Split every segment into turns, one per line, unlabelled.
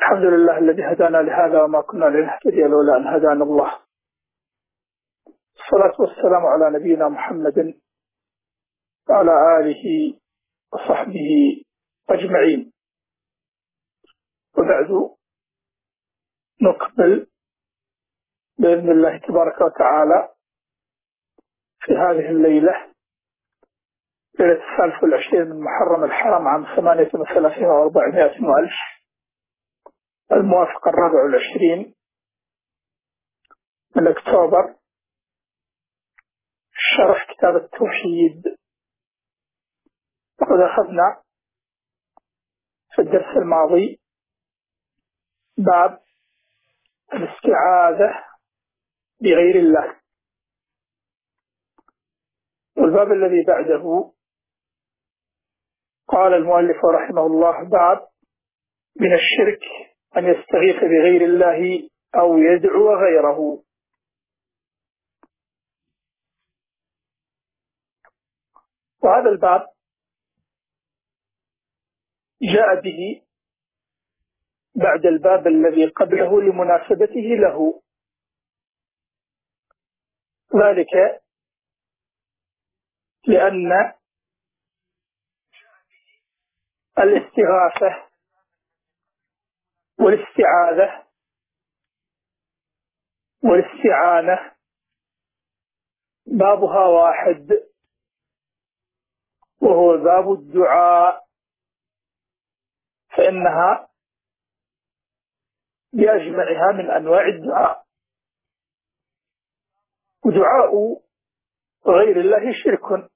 الحمد لله الذي هدانا لهذا وما كنا لنهتدي لولا أن هدانا الله. الصلاة والسلام على نبينا محمد وعلى آله وصحبه أجمعين. وبعد نكمل بإذن الله تبارك وتعالى في هذه الليلة، ليلة 23 من محرم الحرام عام 38 و400 وألف، الموافق 24 من أكتوبر، شرح كتاب التوحيد. وقد أخذنا في الدرس الماضي باب الاستعاذة بغير الله، والباب الذي بعده قال المؤلف رحمه الله: باب من الشرك أن يستغيث بغير الله أو يدعو غيره. وهذا الباب جاء به بعد الباب الذي قبله لمناسبته له، ذلك لأن الاستغاثة والاستعاذة والاستعانة بابها واحد، وهو باب الدعاء، فإنها بأجمعها من أنواع الدعاء. ودعاء غير الله شرك،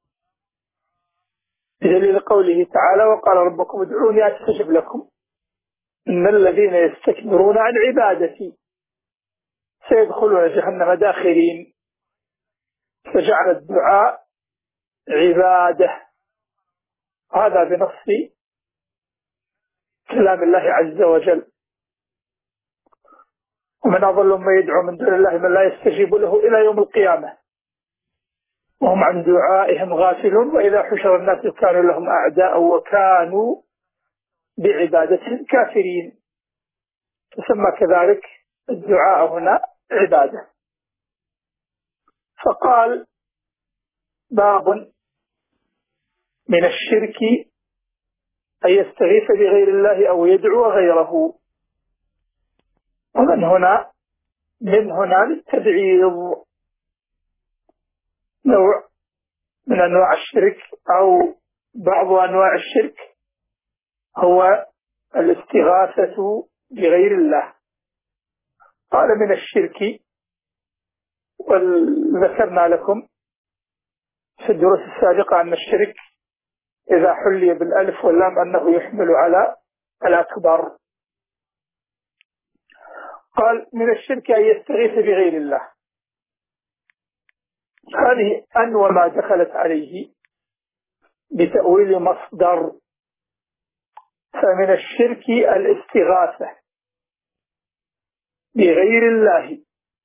بدليل قوله تعالى: وقال ربكم ادعوني أستجب لكم إن الذين يستكبرون عن عبادتي سيدخلون جهنم داخرين. فجعل الدعاء عبادة، هذا بنص كلام الله عز وجل. ومن أضل من يدعو من دون الله من لا يستجيب له إلى يوم القيامة وهم عن دعائهم غافلون، وإذا حشر الناس كانوا لهم أعداء وكانوا بعبادتهم كافرين. تسمى كذلك الدعاء هنا عبادة. فقال: باب من الشرك أن يستغيث بغير الله أو يدعو غيره. ومن هنا للتبعيض، نوع من أنواع الشرك أو بعض أنواع الشرك هو الاستغاثة بغير الله. قال من الشرك، وذكرنا لكم في الدروس السابقة أن الشرك إذا حلي بالألف واللام أنه يحمل على الأكبر. قال: من الشرك أن يستغيث بغير الله. هذه أنوى ما دخلت عليه بتأويل مصدر. فمن الشرك الاستغاثة بغير الله،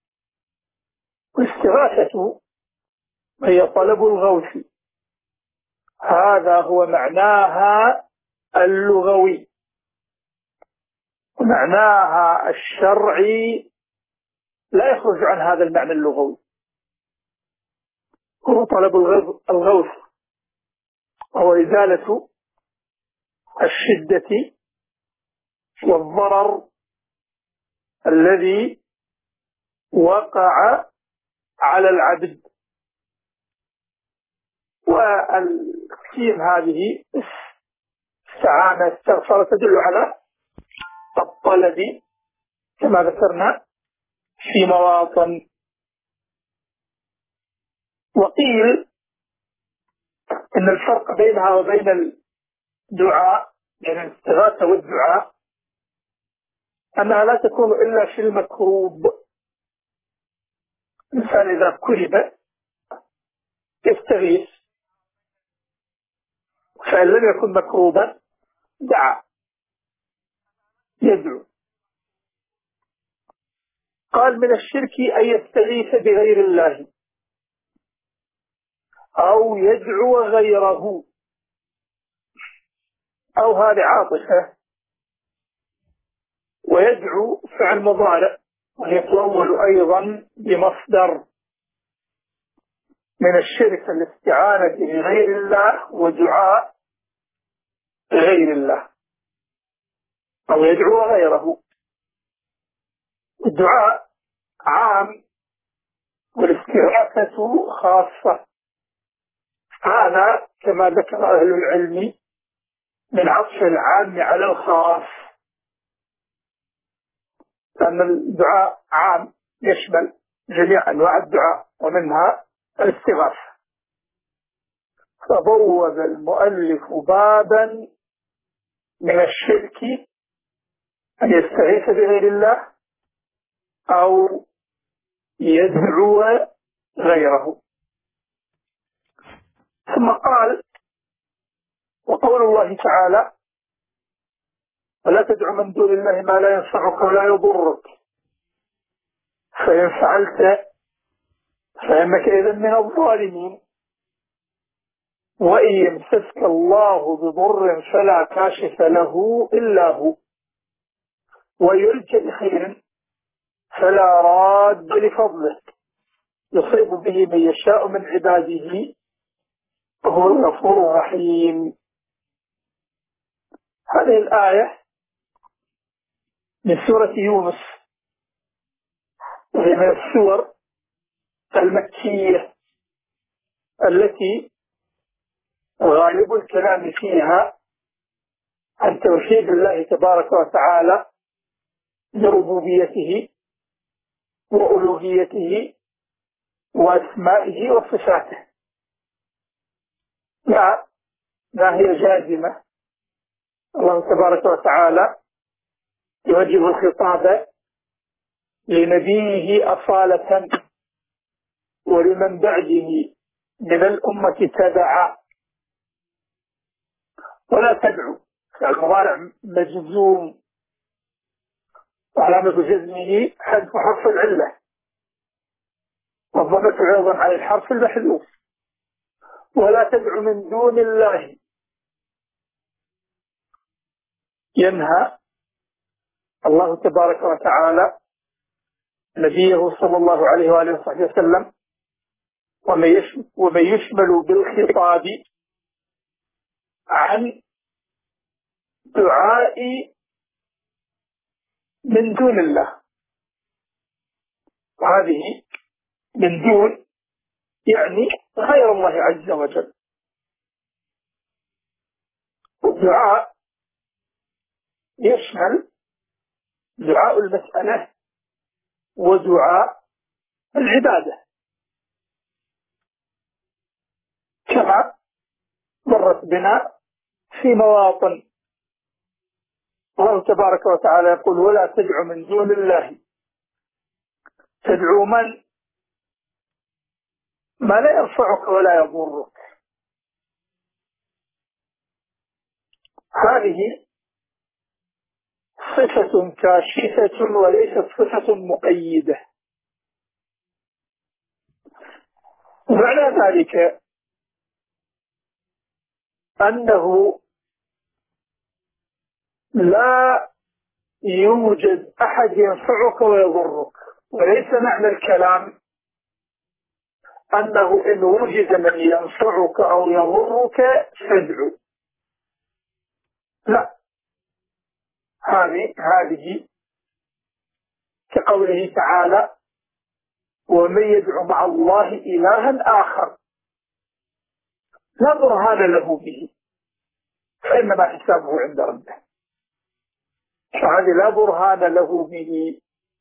والاستغاثة هي طلب الغوث، هذا هو معناها اللغوي. ومعناها الشرعي لا يخرج عن هذا المعنى اللغوي، هو طلب الغوث، وهو إزالة الشدة والضرر الذي وقع على العبد. والكلمة هذه استعانة استغفر تدل على الطلب كما ذكرنا في مواطن. وقيل إن الفرق بينها وبين الدعاء، بين الاستغاثة والدعاء، أنها لا تكون إلا في المكروب. الإنسان إذا كرب يستغيث، فإن لم يكن مكروبا دعا يدعو. قال: من الشرك أن يستغيث بغير الله أو يدعو غيره. أو هذه عاطفة، ويدعو فعل مضارع، ويتأول أيضا بمصدر من الشرك الاستعانة بغير الله ودعاء غير الله، أو يدعو غيره. الدعاء عام والاستغاثة خاصة. هذا كما ذكر أهل العلم من عطف العام على الخاص، لأن الدعاء عام يشمل جميع أنواع الدعاء ومنها الاستغاثة. فبوب المؤلف بابا من الشرك أن يستغيث بغير الله أو يدعو غيره. ثم قال: وقول الله تعالى: ولا تدع من دون الله ما لا ينفعك ولا يضرك فإن فعلت فإنك إذا من الظالمين، وإن يمسسك الله بضر فلا كاشف له إلا هو، ويلج بخير فلا راد لفضله يصيب به من يشاء من عباده وهو الغفور الرحيم. هذه الآية من سورة يونس، وهي من السور المكية التي غالب الكلام فيها عن توحيد الله تبارك وتعالى بربوبيته وألوهيته وأسمائه وصفاته. لا هي جازمة. الله تبارك وتعالى يوجه الخطاب لنبيه أصالة ولمن بعده من الأمة تبعا. ولا تدعو المضارع مجزوم وعلامة جزمه حذف حرف العلة، والضمة عوضا عن الحرف المحذوف. ولا تدع من دون الله، ينهى الله تبارك وتعالى نبيه صلى الله عليه وآله وصحبه وسلم ومن يشمل بالخطاب عن دعاء من دون الله. وهذه من دون يعني غير الله عز وجل. الدعاء يشمل دعاء المسألة ودعاء العبادة، كما مرت بنا في مواطن. الله تبارك وتعالى يقول: ولا تدع من دون الله، تدعو من ما لا ينفعك ولا يضرك. هذه صفة كاشفة وليست صفة مقيدة. ومعنى ذلك أنه لا يوجد أحد ينفعك ويضرك، وليس معنى الكلام أنه إن وجد من ينفعك أو يضرك فادعو. لا، هذه كقوله تعالى: ومن يدعو مع الله إلها آخر لا برهان له به فإنما حسابه عند ربه. فهذه لا برهان له به،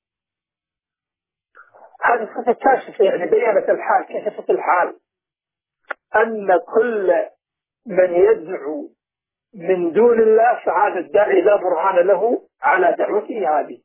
هذه صفة كاشفة، يعني بيانة الحال، كشفت الحال أن كل من يدعو من دون الله فهذا الداعي لا برهان له على دعوته هذه.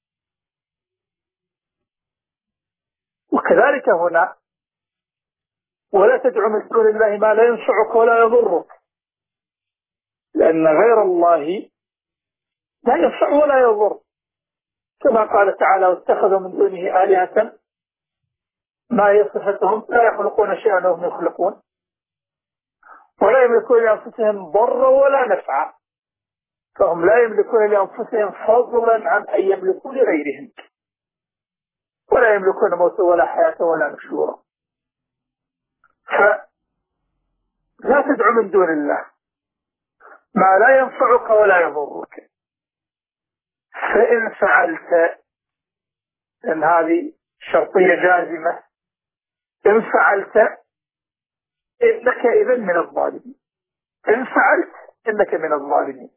وكذلك هنا: ولا تدعو من دون الله ما لا ينفعك ولا يضرك، لأن غير الله لا ينفع ولا يضر، كما قال تعالى: واتخذوا من دونه آلهة ما هي صفتهم لا يخلقون شيئا وهم يخلقون ولا يملكون لأنفسهم ضرا ولا نفعا. فهم لا يملكون لأنفسهم فضلا عن أن يملكوا لغيرهم، ولا يملكون موتا ولا حياة ولا نشورا. فلا تدعو من دون الله ما لا ينفعك ولا يضرك. فإن فعلت، إن هذه شرطية جازمة، إن فعلت إنك إذا من الظالمين، إن فعلت إنك من الظالمين.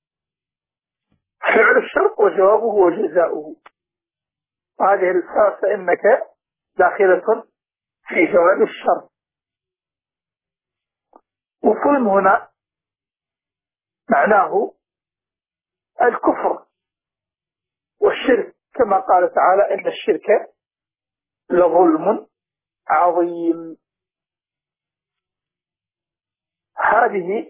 فعل الشرط وجوابه وجزاؤه. هذه الفاء فإنك داخلة في جواب الشرط. وفهم هنا معناه الكفر والشرك، كما قال تعالى إن الشرك لظلم عظيم. هذه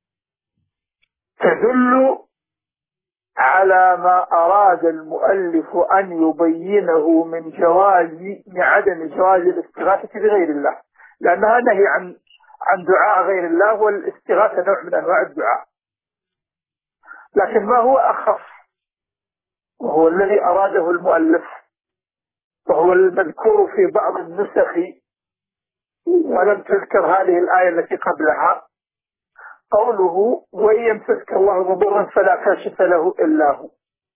تدل على ما أراد المؤلف أن يبينه من عدم جواز الاستغاثة بغير الله، لأنها نهي عن دعاء غير الله، والاستغاثة نوع من أنواع الدعاء. لكن ما هو أخف وهو الذي أراده المؤلف، وهو المذكور في بعض النسخ ولم تذكر هذه الآية التي قبلها، قوله وإن يمسسك الله بضر فلا كاشف له إلا هو.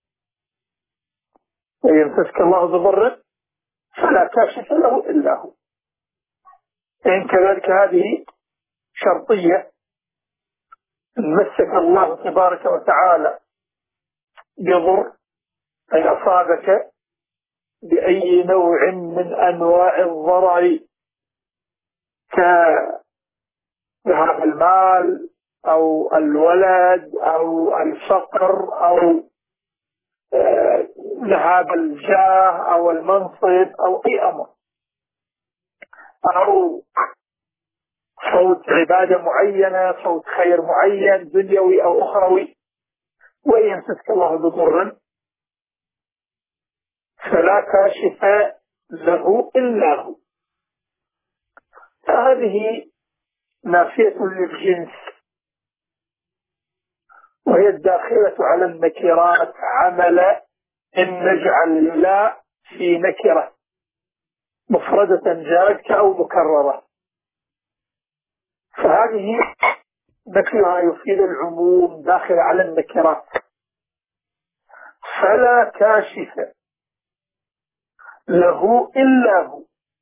وإن يمسسك الله بضر فلا كاشف له إلا هو. إن كذلك هذه شرطية، إن مسك الله تبارك وتعالى بضر أي أصابك بأي نوع من أنواع الضرر كذهاب المال أو الولد أو الفقر أو ذهاب الجاه أو المنصب أو أي أمر، أو فوت عبادة معينة، فوت خير معين دنيوي أو أخروي، وإن يمسسك الله بضر فلا كاشف له إلا هو. هذه نافية للجنس، وهي الداخلة على النكرات عمل إن نجعل لا في نكرة مفردة جاءتك أو مكررة. فهذه نكرة يفيد العموم داخل على النكرات. فلا كاشف له إلا هو.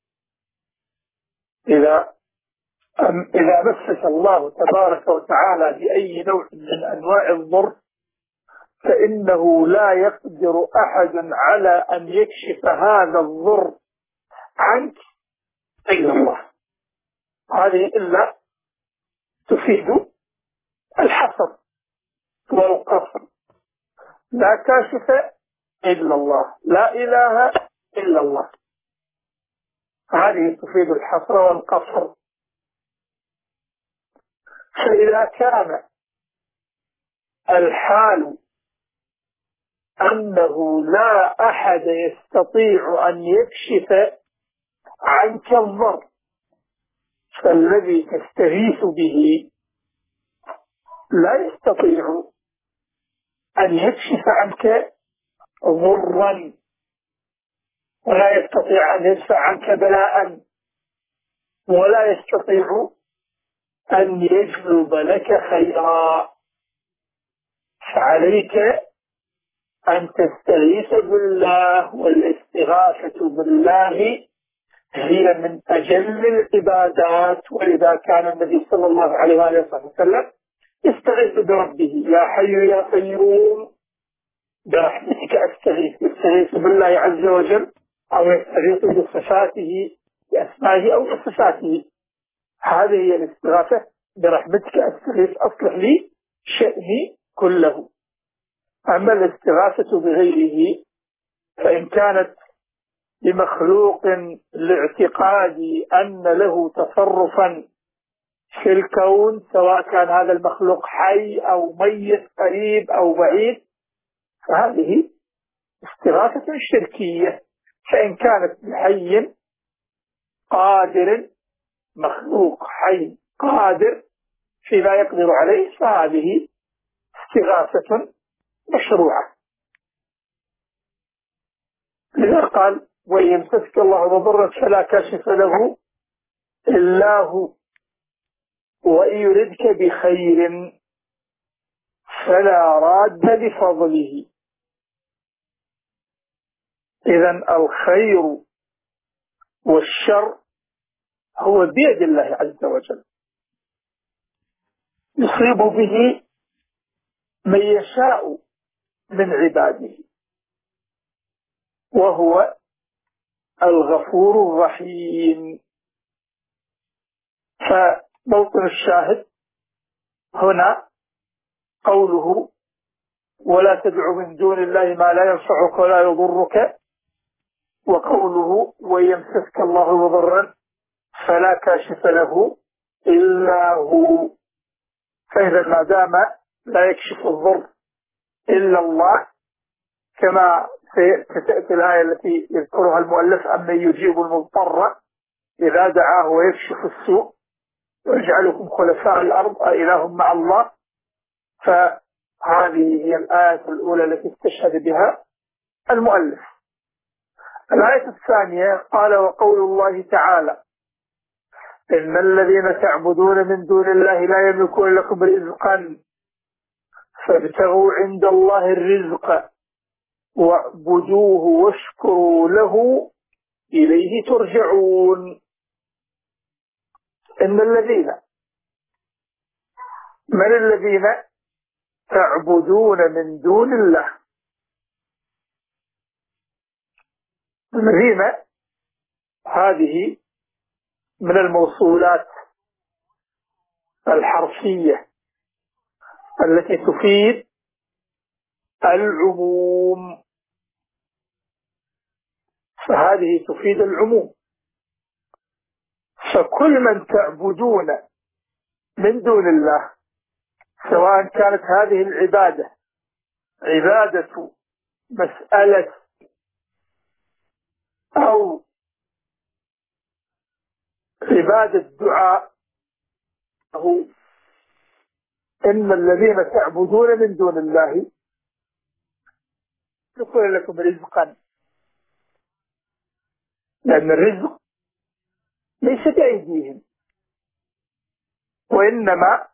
إذا مسك الله تبارك وتعالى بأي نوع من أنواع الضر فإنه لا يقدر أحد على أن يكشف هذا الضر عنك إلا الله. هذه إلا تفيد الحصر والقصر. لا كاشف إلا الله، لا إله إلا الله. هذه تفيد الحصر والقصر. فإذا كان الحال أنه لا أحد يستطيع أن يكشف عنك الضر، فالذي تستغيث به لا يستطيع أن يكشف عنك ضرا، ولا يستطيع أن يدفع عنك بلاء، ولا يستطيع أن يجلب لك خيرا. فعليك أن تستغيث بالله، والاستغاثة بالله هي من أجل العبادات. ولذا كان النبي صلى الله عليه وآله وسلم يستغيث بربه: يا حي يا قيوم برحمتك أستغيث. يستغيث بالله عز وجل، أو يستغيث بصفاته بأسمائه أو بصفاته. هذه هي الاستغاثة: برحمتك أستغيث أصلح لي شأني كله. أما الاستغاثة بغيره فإن كانت بمخلوق لاعتقاد أن له تصرفا في الكون، سواء كان هذا المخلوق حي أو ميت قريب أو بعيد، فهذه استغاثة شركية. فإن كانت بحي قادر، مخلوق حي قادر فيما يقدر عليه، فهذه استغاثة مشروعة. لذا قال وإن يمسسك الله بضر فلا كاشف له إلا هو وإن يردك بخير فلا راد لفضله. إذن الخير والشر هو بيد الله عز وجل، يصيب به من يشاء من عباده، وهو الغفور الرحيم. فموطن الشاهد هنا قوله ولا تدع من دون الله ما لا ينفعك ولا يضرك، وقوله ويمسسك الله بضرا فلا كاشف له إلا هو. فإذا ما دام لا يكشف الضر إلا الله، كما ستأتي الآية التي يذكرها المؤلف أمن يجيب المضطر إذا دعاه ويكشف السوء ويجعلكم خلفاء الأرض أإله مع الله. فهذه هي الآية الأولى التي استشهد بها المؤلف. الآية الثانية قال وقول الله تعالى إن الذين تعبدون من دون الله لا يملكون لكم رزقا فابتغوا عند الله الرزق واعبدوه واشكروا له إليه ترجعون. إن الذين، من الذين تعبدون من دون الله؟ الذين هذه من الموصولات الحرفية التي تفيد العموم، فهذه تفيد العموم. فكل من تعبدون من دون الله، سواء كانت هذه العبادة عبادة مسألة أو عبادة دعاء، هو إن الذين تعبدون من دون الله يقول لكم رزقا، لأن الرزق ليس بأيديهم، وإنما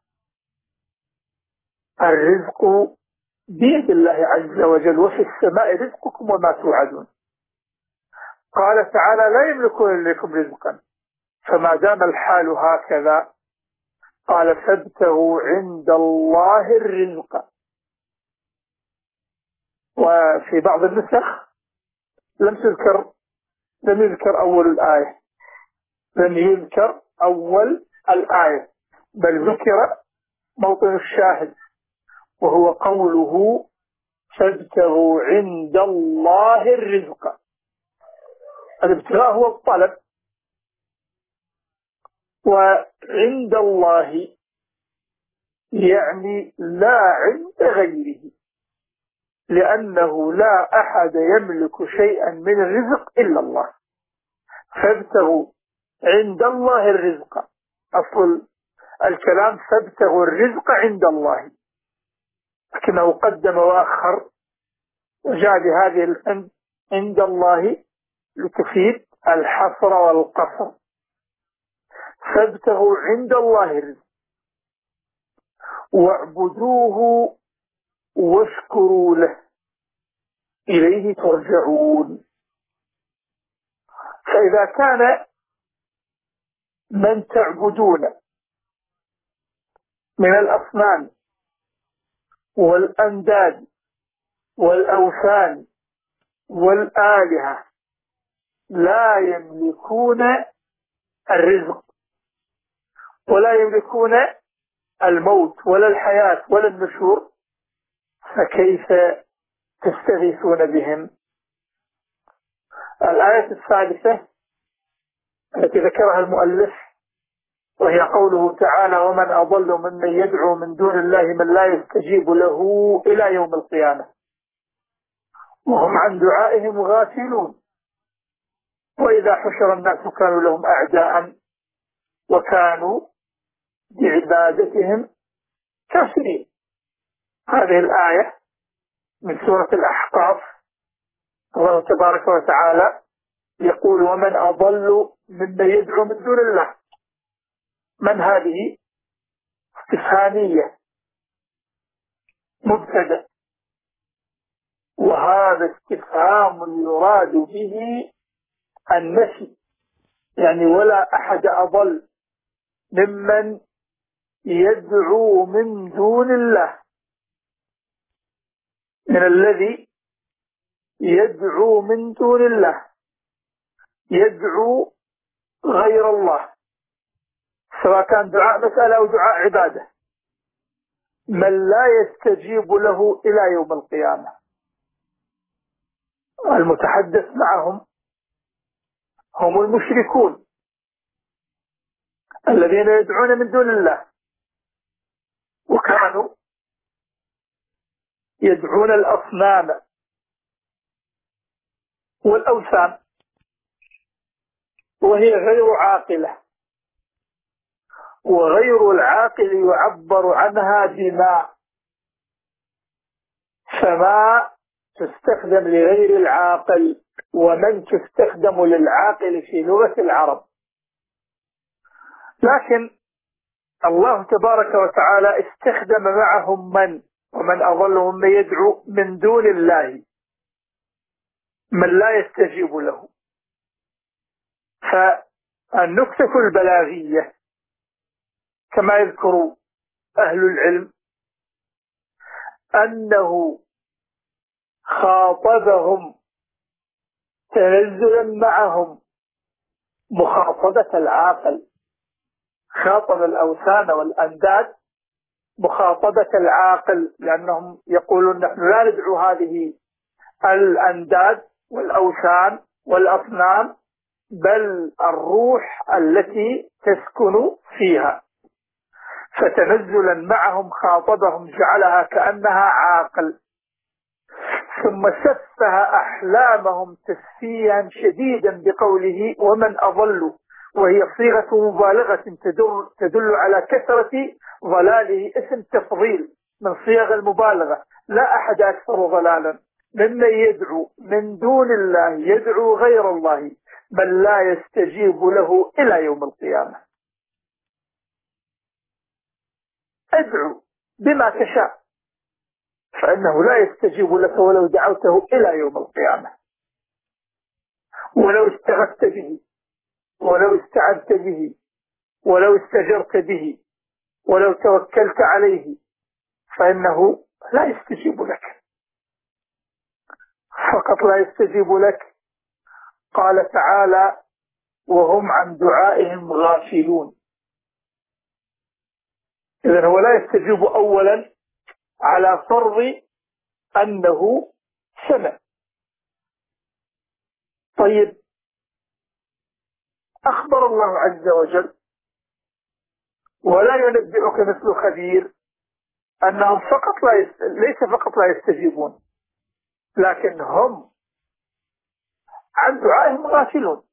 الرزق بيد الله عز وجل، وفي السماء رزقكم وما توعدون. قال تعالى لا يملكون لكم رزقا، فما دام الحال هكذا قال فابتغوا عند الله الرزق. وفي بعض النسخ لم يذكر أول الآية، لم يذكر أول الآية، بل ذكر موطن الشاهد وهو قوله فابتغوا عند الله الرزق. الابتغاء هو الطلب، وعند الله يعني لا عند غيره، لأنه لا أحد يملك شيئا من الرزق إلا الله. فابتغوا عند الله الرزق، أصل الكلام فابتغوا الرزق عند الله، لكنه قدم وأخر وجاء بهذه عند الله لتفيد الحصر والقصر. فابتغوا عند الله الرزق واعبدوه واشكروا له إليه ترجعون. فإذا كان من تعبدون من الأصنام والأنداد والأوثان والآلهة لا يملكون الرزق ولا يملكون الموت ولا الحياة ولا النشور، فكيف تستغيثون بهم؟ الآية الثالثة التي ذكرها المؤلف وهي قوله تعالى ومن أضل ممن يدعو من دون الله من لا يستجيب له إلى يوم القيامة وهم عن دعائهم غافلون وإذا حشر الناس كانوا لهم أعداء وكانوا بعبادتهم كافرين. هذه الآية من سورة الأحقاف. الله تبارك وتعالى يقول: ومن أضل ممن يدعو من دون الله. من هذه استفهامية مبتدأ، وهذا استفهام يراد به النفي، يعني ولا أحد أضل ممن يدعو من دون الله، من الذي يدعو من دون الله، يدعو غير الله، سواء كان دعاء مسألة أو دعاء عبادة، من لا يستجيب له إلى يوم القيامة. المتحدث معهم هم المشركون الذين يدعون من دون الله، وكانوا يدعون الأصنام والأوثان، وهي غير عاقلة، وغير العاقل يعبر عنها بما، فما تستخدم لغير العاقل، ومن تستخدم للعاقل في لغة العرب. لكن الله تبارك وتعالى استخدم معهم من، ومن أضل ممن يدعو من دون الله، من لا يستجيب له. فالنكتة البلاغية كما يذكر أهل العلم أنه خاطبهم تنزلا معهم مخاطبة العاقل، خاطب الأوثان والأنداد مخاطبة العاقل، لأنهم يقولون نحن لا ندعو هذه الأنداد والأوثان والأصنام، بل الروح التي تسكن فيها. فتنزلا معهم خاطبهم جعلها كأنها عاقل، ثم سفه أحلامهم تسفيها شديدا بقوله: ومن أضل، وهي صيغة مبالغة تدل على كثرة ضلاله، اسم تفضيل من صيغ المبالغة. لا أحد أكثر ضلالا ممن يدعو من دون الله، يدعو غير الله، بل لا يستجيب له إلى يوم القيامة. ادعو بما تشاء فإنه لا يستجيب لك ولو دعوته إلى يوم القيامة، ولو استغثت به، ولو استعنت به، ولو استجرت به، ولو توكلت عليه، فإنه لا يستجيب لك. فقط لا يستجيب لك. قال تعالى: وهم عن دعائهم غافلون. إذن هو لا يستجيب أولا على فرض أنه سمع. طيب، أخبر الله عز وجل ولا ينبئك مثل خبير أنهم فقط ليس فقط لا يستجيبون، لكن هم عن دعائهم غافلون،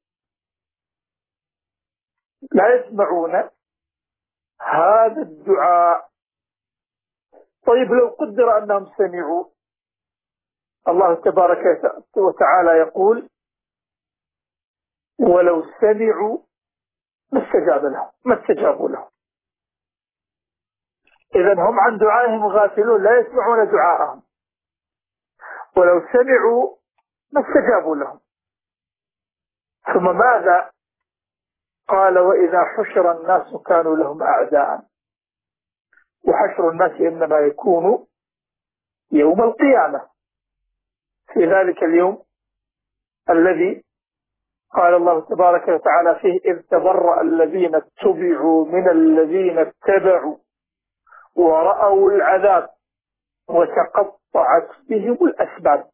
لا يسمعون هذا الدعاء. طيب، لو قدر أنهم سمعوا، الله تبارك وتعالى يقول: ولو سمعوا ما استجابوا له. إذن هم عن دعائهم غافلون، لا يسمعون دعاءهم، ولو سمعوا ما استجابوا لهم. ثم ماذا قال: وإذا حشر الناس كانوا لهم أعداء. وحشر الناس إنما يكون يوم القيامة، في ذلك اليوم الذي قال الله تبارك وتعالى فيه: إذ تبرأ الذين اتبعوا من الذين اتبعوا ورأوا العذاب وتقطعت بهم الأسباب.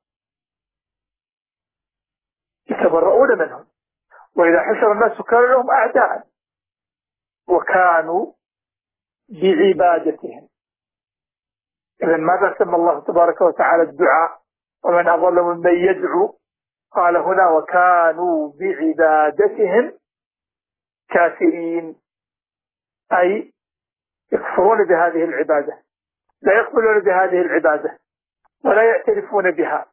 يتبرؤون منهم. وإذا حشر الناس كانوا لهم أعداء وكانوا بعبادتهم. إذن ماذا سمى الله تبارك وتعالى الدعاء؟ ومن أضل ممن يدعو، قال هنا: وكانوا بعبادتهم كافرين، أي يكفرون بهذه العبادة، لا يقبلون بهذه العبادة ولا يعترفون بها.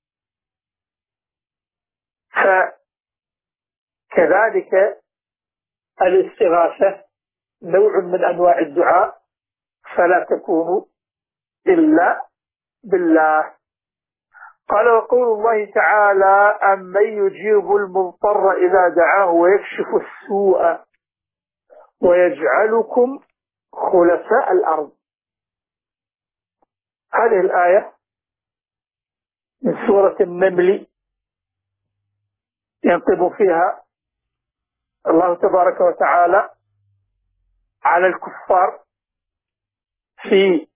فكذلك الاستغاثة نوع من أنواع الدعاء، فلا تكون إلا بالله. قال: وقول الله تعالى: أمن يجيب المضطر إذا دعاه ويكشف السوء ويجعلكم خلفاء الأرض. هذه الآية من سورة النمل ينقب فيها الله تبارك وتعالى على الكفار في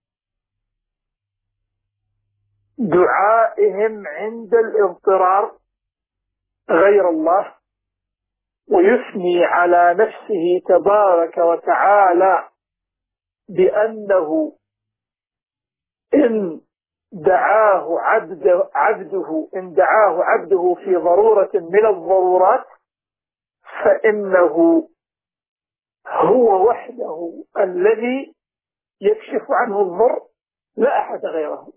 دعائهم عند الاضطرار غير الله، ويثني على نفسه تبارك وتعالى بأنه إن دعاه عبده في ضرورة من الضرورات فإنه هو وحده الذي يكشف عنه الضر، لا أحد غيره.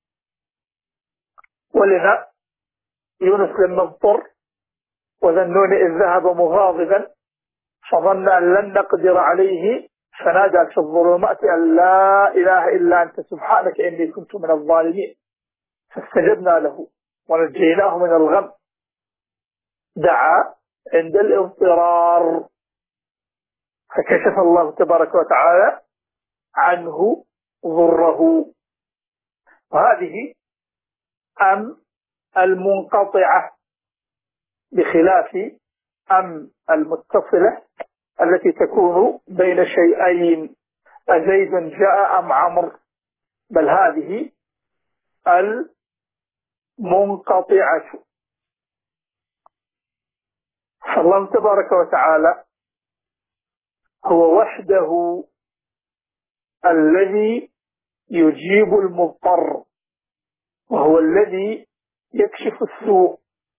ولذا يونس لما اضطر وذنون إذ ذهب مغاضبا فظن أن لن نقدر عليه فنادى في الظلمات أن لا إله إلا أنت سبحانك إني كنت من الظالمين، فاستجبنا له ونجيناه من الغم. دعا عند الاضطرار فكشف الله تبارك وتعالى عنه ضره. وهذه أم المنقطعة بخلاف أم المتصلة التي تكون بين شيئين: أزيد جاء أم عمرو؟ بل هذه المنقطعة. فالله تبارك وتعالى هو وحده الذي يجيب المضطر، وهو الذي يكشف السوء.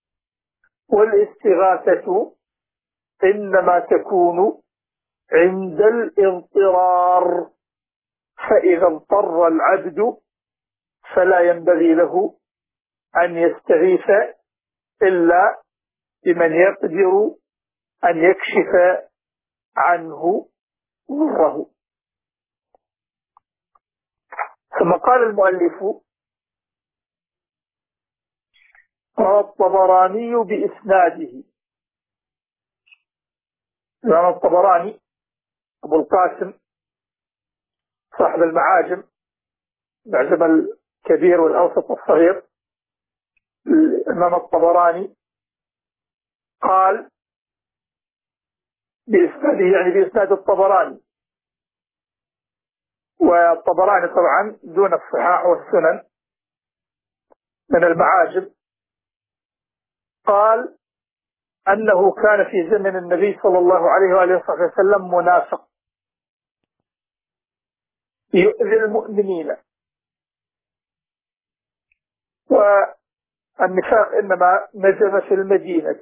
والاستغاثة إنما تكون عند الاضطرار، فإذا اضطر العبد فلا ينبغي له أن يستغيث إلا بمن يقدر أن يكشف عنه ضره. ثم قال المؤلف: روى الطبراني بإسناده. الإمام الطبراني أبو القاسم صاحب المعاجم، معجم الكبير والأوسط والصغير، الإمام الطبراني قال بإسناده يعني بإسناد الطبراني، والطبراني طبعا دون الصحاح والسنن من المعاجم. قال أنه كان في زمن النبي صلى الله عليه وآله وسلم منافق يؤذي المؤمنين. والنفاق إنما نزل في المدينة،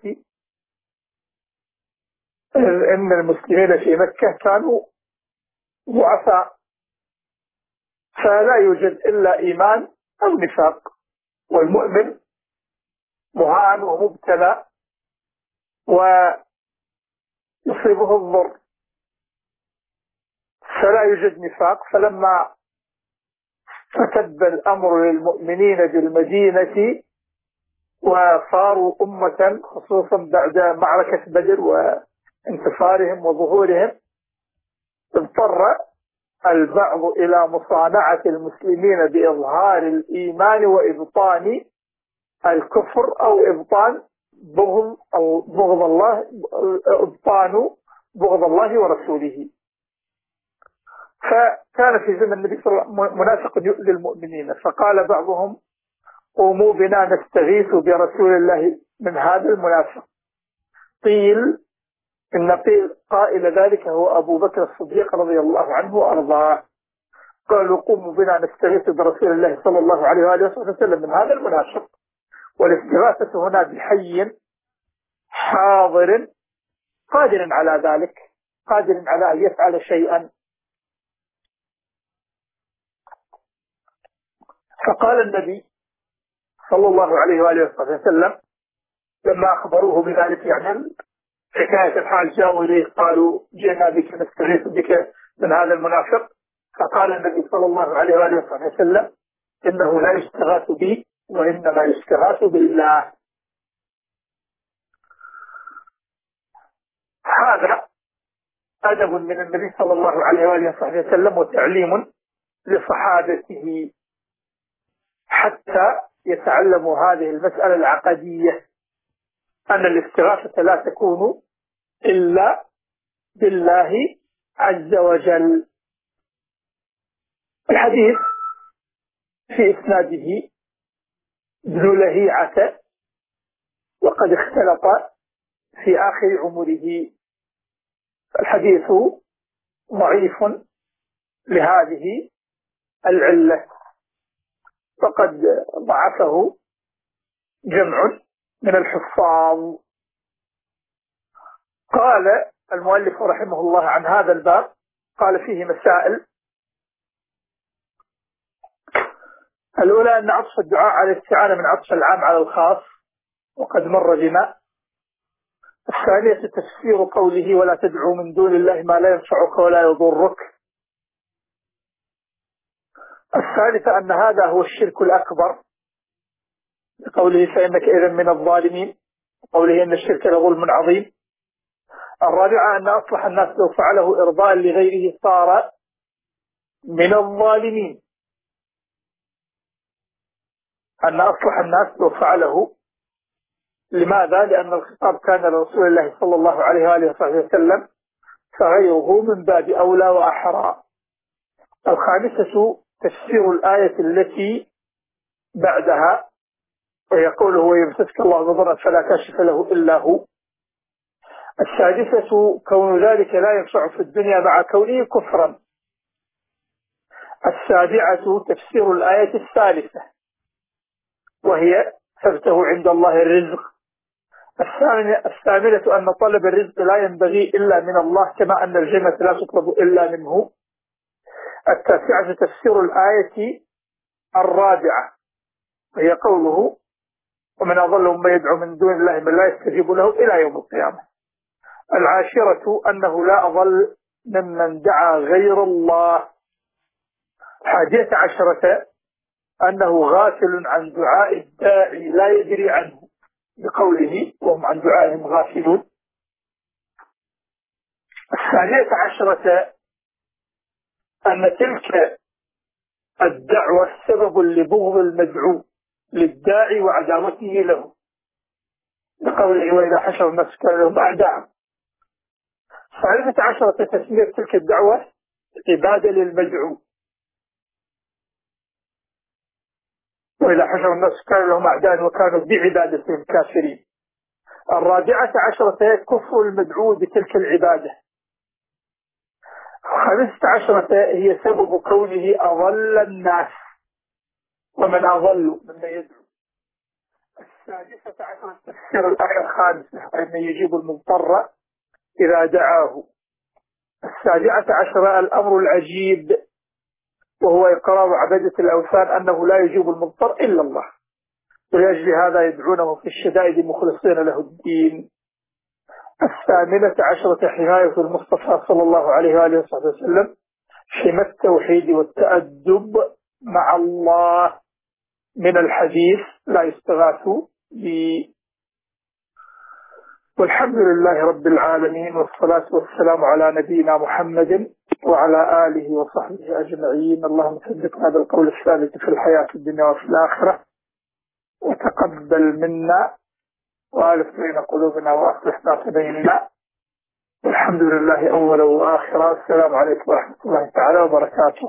إن المسلمين في مكة كانوا ضعفاء، فلا يوجد إلا إيمان أو نفاق، والمؤمن مهان ومبتلى ويصيبه الضر، فلا يوجد نفاق. فلما فتب الأمر للمؤمنين بالمدينة وصاروا أمة، خصوصا بعد معركة بدر وانتصارهم وظهورهم، اضطر البعض إلى مصانعة المسلمين بإظهار الإيمان وإبطان الكفر، أو إبطان بغض الله، إبطان بغض الله ورسوله. فكان في زمن النبي صلى الله عليه وسلم منافق يؤذي المؤمنين، فقال بعضهم: قوموا بنا نستغيث برسول الله من هذا المنافق. قيل إن قائل ذلك هو أبو بكر الصديق رضي الله عنه وأرضاه. قالوا: قوموا بنا نستغيث برسول الله صلى الله عليه وآله وسلم من هذا المنافق. والاستغاثة هنا بحي حاضر قادر على ذلك، قادر على أن يفعل شيئا. فقال النبي صلى الله عليه وآله وسلم لما أخبروه بذلك، يعني حكاية الحال، جاءوا إليه قالوا جئنا بك نستغيث بك من هذا المنافق. فقال النبي صلى الله عليه وآله وسلم إنه لا يستغاث بي وإنما يستغاث بالله. هذا أدب من النبي صلى الله عليه وآله وسلم وتعليم لصحابته حتى يتعلموا هذه المسألة العقدية، أن الاستغاثة لا تكون إلا بالله عز وجل. الحديث في إسناده ابن لهيعة، وقد اختلط في آخر عمره. الحديث ضعيف لهذه العلة، فقد ضعفه جمع من الحفاظ. قال المؤلف رحمه الله عن هذا الباب، قال فيه مسائل. الأولى أن عطف الدعاء على الاستعانة من عطف العام على الخاص، وقد مر بنا. الثانية تفسير قوله ولا تدعو من دون الله ما لا ينفعك ولا يضرك. الثالثة أن هذا هو الشرك الأكبر، بقوله فإنك إذا من الظالمين، قوله إن الشرك لظلم عظيم. الرابعة أن أصلح الناس لو فعله إرضاء لغيره صار من الظالمين، أن أصلح الناس لو فعله. لماذا؟ لأن الخطاب كان لرسول الله صلى الله عليه وآله وسلم، فغيره من باب أولى وأحرى. الخامسة تفسير الآية التي بعدها، وهي قوله ويمسسك الله بضر فلا كاشف له إلا هو. السادسة كون ذلك لا ينفع في الدنيا مع كونه كفرا. السابعة تفسير الآية الثالثة، وهي فابتغوا عند الله الرزق. الثامنة أن طلب الرزق لا ينبغي إلا من الله، كما أن الجنة لا تطلب إلا منه. التاسعة تفسير الآية الرابعة، وهي قوله ومن أضل ممن يدعو من دون الله من لا يستجيب له إلى يوم القيامة. العاشرة أنه لا أضل ممن دعا غير الله. 11 أنه غافل عن دعاء الداعي لا يدري عنه، بقوله وهم عن دعائهم غافلون. 12 أن تلك الدعوة سبب لبغض المدعو للداعي وعداوته له، بقوله وإذا حشر الناس كان لهم أعداء. 13 تسمية تلك الدعوة عبادة للمدعو، وإذا حشر الناس كان لهم أعداء وكانوا بعبادتهم كافرين. 14 كفر المدعو بتلك العبادة. 15 هي سبب كونه أضل الناس، ومن أضل ممن يدعو. 16 تفسير الآية الخامسة أن يجيب المضطر إذا دعاه. 17 الأمر العجيب، وهو إقرار عبادة الأوثان أنه لا يجيب المضطر إلا الله، ولأجل هذا يدعونه في الشدائد مخلصين له الدين. 18 حماية المصطفى صلى الله عليه وآله وسلم حمى التوحيد والتأدب مع الله من الحديث لا يستغاث به. والحمد لله رب العالمين، والصلاة والسلام على نبينا محمد وعلى آله وصحبه أجمعين. اللهم ثبتنا بالقول الثابت في الحياة الدنيا وفي الآخرة، وتقبل منا وألف بين قلوبنا وأصلح ذات بيننا. والحمد لله أولا وآخرا. السلام عليكم ورحمة الله تعالى وبركاته.